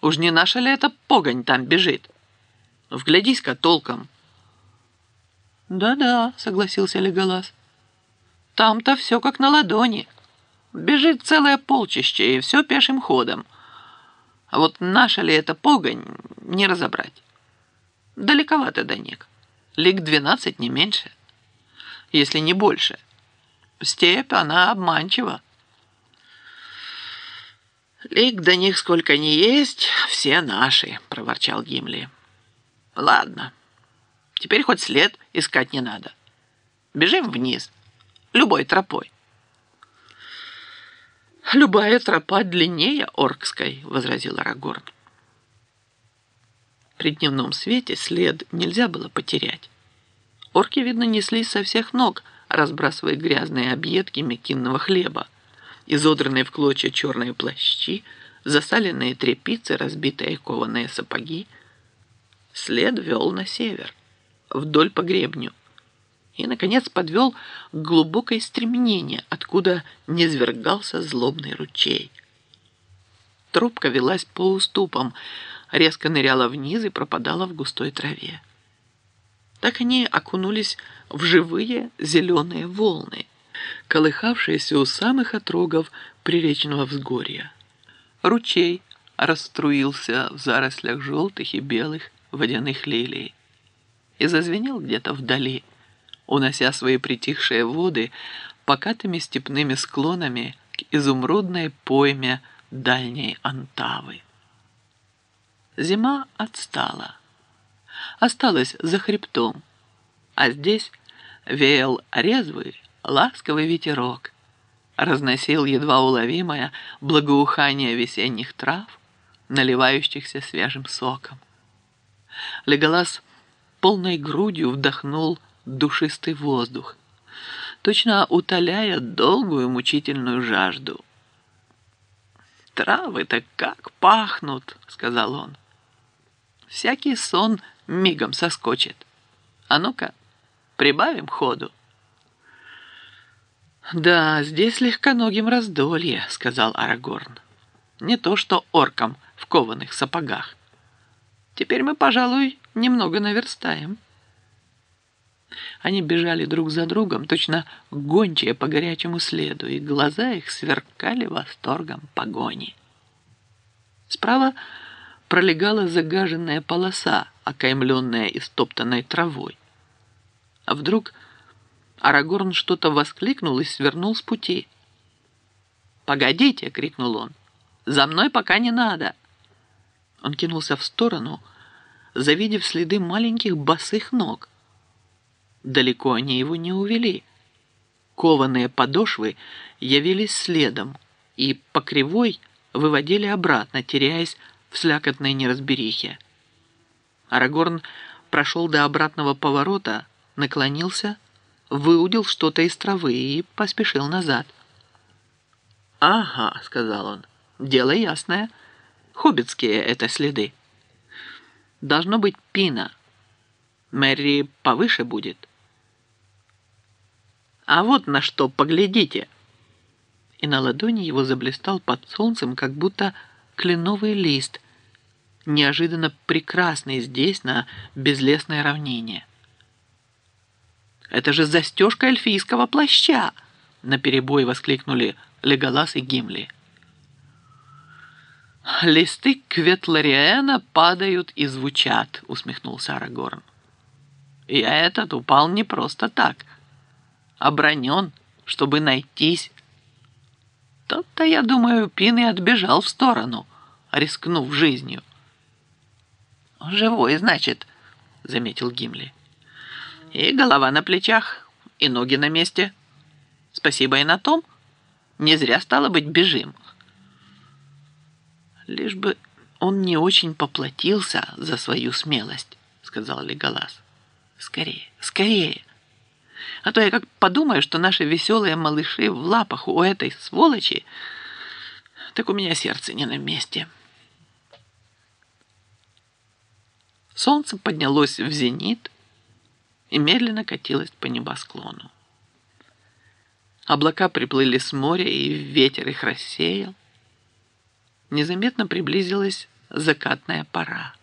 Уж не наша ли это погонь там бежит? Вглядись-ка толком. Да-да, согласился Леголас. Там-то все как на ладони. Бежит целое полчище, и все пешим ходом. А вот наша ли это погонь, не разобрать. Далековато до них. Лиг 12 не меньше, если не больше. Степь, она обманчива. Лиг до них сколько ни есть, все наши, проворчал Гимли. Ладно, теперь хоть след искать не надо. Бежим вниз, любой тропой. «Любая тропа длиннее Оркской», — возразил Арагорн. При дневном свете след нельзя было потерять. Орки, видно, неслись со всех ног, разбрасывая грязные объедки мекинного хлеба, изодранные в клочья черные плащи, засаленные тряпицы, разбитые кованые сапоги. След вел на север, вдоль по гребню, и, наконец, подвел к глубокой стремнине, откуда низвергался злобный ручей. Тропка велась по уступам, резко ныряла вниз и пропадала в густой траве. Так они окунулись в живые зеленые волны, колыхавшиеся у самых отрогов приречного взгорья. Ручей расструился в зарослях желтых и белых водяных лилий и зазвенел где-то вдали, унося свои притихшие воды покатыми степными склонами к изумрудной пойме дальней Антавы. Зима отстала, осталась за хребтом, а здесь веял резвый, ласковый ветерок, разносил едва уловимое благоухание весенних трав, наливающихся свежим соком. Леголас полной грудью вдохнул душистый воздух, точно утоляя долгую мучительную жажду. «Травы-то как пахнут!» — сказал он. «Всякий сон мигом соскочит. А ну-ка, прибавим ходу». «Да, здесь легконогим раздолье», — сказал Арагорн. «Не то что оркам в кованых сапогах. Теперь мы, пожалуй, немного наверстаем». Они бежали друг за другом, точно гончие по горячему следу, и глаза их сверкали восторгом погони. Справа пролегала загаженная полоса, окаймленная истоптанной травой. А вдруг Арагорн что-то воскликнул и свернул с пути. «Погодите!» — крикнул он. «За мной пока не надо!» Он кинулся в сторону, завидев следы маленьких босых ног. Далеко они его не увели. Кованые подошвы явились следом и по кривой выводили обратно, теряясь в слякотной неразберихе. Арагорн прошел до обратного поворота, наклонился, выудил что-то из травы и поспешил назад. «Ага», — сказал он, — «дело ясное. Хоббитские это следы. Должно быть Пина. Мэри повыше будет. А вот на что поглядите!» И на ладони его заблистал под солнцем, как будто кленовый лист, неожиданно прекрасный здесь, на безлесной равнине. «Это же застежка эльфийского плаща!» — наперебой воскликнули Леголас и Гимли. «Листы Кветлариэна падают и звучат», — усмехнулся Арагорн. «И этот упал не просто так. Обронен, чтобы найтись. Тот-то, я думаю, Пин и отбежал в сторону, рискнув жизнью». «Живой, значит», — заметил Гимли. «И голова на плечах, и ноги на месте. Спасибо и на том. Не зря, стало быть, бежим». «Лишь бы он не очень поплатился за свою смелость», — сказал Леголас. «Скорее, скорее. А то я как подумаю, что наши веселые малыши в лапах у этой сволочи, так у меня сердце не на месте». Солнце поднялось в зенит и медленно катилось по небосклону. Облака приплыли с моря, и ветер их рассеял. Незаметно приблизилась закатная пора.